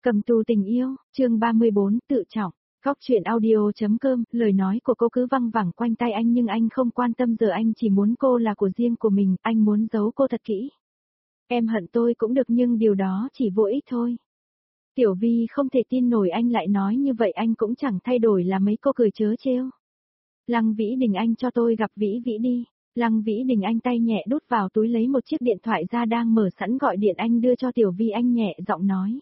Cầm tù tình yêu, chương 34, tự trọng. Góc truyện audio.com, lời nói của cô cứ văng vẳng quanh tai anh nhưng anh không quan tâm, giờ anh chỉ muốn cô là của riêng của mình, anh muốn giấu cô thật kỹ. Em hận tôi cũng được nhưng điều đó chỉ vô ích thôi. Tiểu Vi không thể tin nổi anh lại nói như vậy, anh cũng chẳng thay đổi là mấy cô cười trớ trêu. Lăng Vĩ Đình, anh cho tôi gặp Vĩ Vĩ đi. Lăng Vĩ Đình, anh tay nhẹ đút vào túi lấy một chiếc điện thoại ra đang mở sẵn gọi điện, anh đưa cho Tiểu Vi, anh nhẹ giọng nói.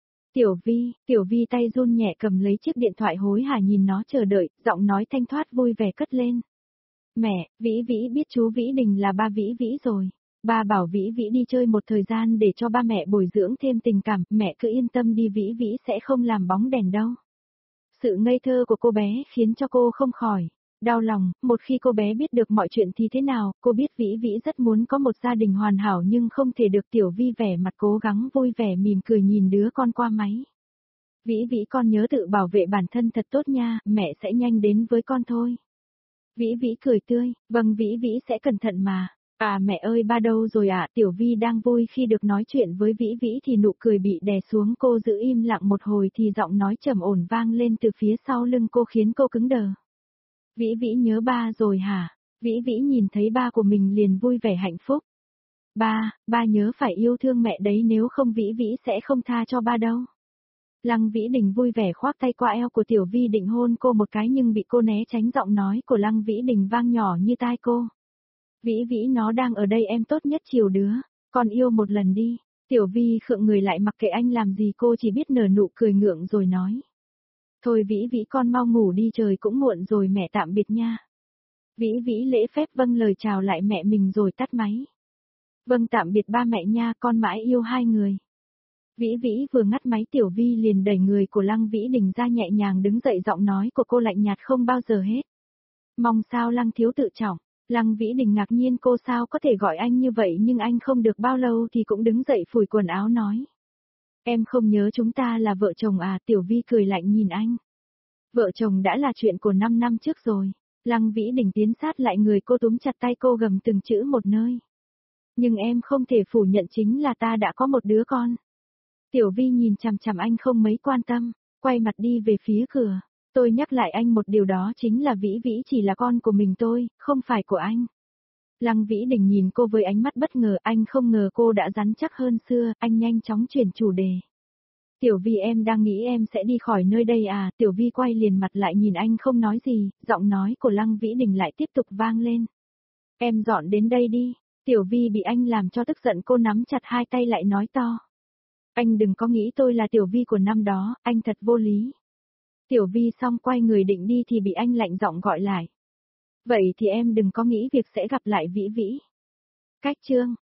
Tiểu Vi tay run nhẹ cầm lấy chiếc điện thoại hối hả nhìn nó chờ đợi, giọng nói thanh thoát vui vẻ cất lên. Mẹ, Vĩ Vĩ biết chú Vĩ Đình là ba Vĩ Vĩ rồi. Ba bảo Vĩ Vĩ đi chơi một thời gian để cho ba mẹ bồi dưỡng thêm tình cảm, mẹ cứ yên tâm đi, Vĩ Vĩ sẽ không làm bóng đèn đâu. Sự ngây thơ của cô bé khiến cho cô không khỏi đau lòng, một khi cô bé biết được mọi chuyện thì thế nào, cô biết Vĩ Vĩ rất muốn có một gia đình hoàn hảo nhưng không thể được. Tiểu Vi vẻ mặt cố gắng vui vẻ mỉm cười nhìn đứa con qua máy. Vĩ Vĩ, con nhớ tự bảo vệ bản thân thật tốt nha, mẹ sẽ nhanh đến với con thôi. Vĩ Vĩ cười tươi, vâng Vĩ Vĩ sẽ cẩn thận mà. À mẹ ơi, ba đâu rồi ạ? Tiểu Vi đang vui khi được nói chuyện với Vĩ Vĩ thì nụ cười bị đè xuống, cô giữ im lặng một hồi thì giọng nói trầm ổn vang lên từ phía sau lưng cô khiến cô cứng đờ. Vĩ Vĩ nhớ ba rồi hả? Vĩ Vĩ nhìn thấy ba của mình liền vui vẻ hạnh phúc. Ba nhớ phải yêu thương mẹ đấy, nếu không Vĩ Vĩ sẽ không tha cho ba đâu. Lăng Vĩ Đình vui vẻ khoác tay qua eo của Tiểu Vi định hôn cô một cái nhưng bị cô né tránh, giọng nói của Lăng Vĩ Đình vang nhỏ như tai cô. Vĩ Vĩ, nó đang ở đây, em tốt nhất chiều đứa, con yêu một lần đi. Tiểu Vi khựng người lại mặc kệ anh làm gì, cô chỉ biết nở nụ cười ngượng rồi nói. Thôi Vĩ Vĩ, con mau ngủ đi, trời cũng muộn rồi, mẹ tạm biệt nha. Vĩ Vĩ lễ phép vâng lời chào lại mẹ mình rồi tắt máy. Vâng tạm biệt ba mẹ nha, con mãi yêu hai người. Vĩ Vĩ vừa ngắt máy, Tiểu Vi liền đẩy người của Lăng Vĩ Đình ra nhẹ nhàng đứng dậy, giọng nói của cô lạnh nhạt không bao giờ hết. Mong sao Lăng thiếu tự trọng. Lăng Vĩ Đình ngạc nhiên cô sao có thể gọi anh như vậy, nhưng anh không được bao lâu thì cũng đứng dậy phủi quần áo nói. Em không nhớ chúng ta là vợ chồng à? Tiểu Vi cười lạnh nhìn anh. Vợ chồng đã là chuyện của 5 năm trước rồi. Lăng Vĩ Đình tiến sát lại người cô, túm chặt tay cô gầm từng chữ một nơi. Nhưng em không thể phủ nhận chính là ta đã có một đứa con. Tiểu Vi nhìn chằm chằm anh không mấy quan tâm, quay mặt đi về phía cửa. Tôi nhắc lại anh một điều, đó chính là Vĩ Vĩ chỉ là con của mình tôi, không phải của anh. Lăng Vĩ Đình nhìn cô với ánh mắt bất ngờ, anh không ngờ cô đã rắn chắc hơn xưa, anh nhanh chóng chuyển chủ đề. Tiểu Vi, em đang nghĩ em sẽ đi khỏi nơi đây à? Tiểu Vi quay liền mặt lại nhìn anh không nói gì, giọng nói của Lăng Vĩ Đình lại tiếp tục vang lên. Em dọn đến đây đi. Tiểu Vi bị anh làm cho tức giận, cô nắm chặt hai tay lại nói to. Anh đừng có nghĩ tôi là Tiểu Vi của năm đó, anh thật vô lý. Tiểu Vi xong quay người định đi thì bị anh lạnh giọng gọi lại. Vậy thì em đừng có nghĩ việc sẽ gặp lại Vĩ Vĩ. Cách chương.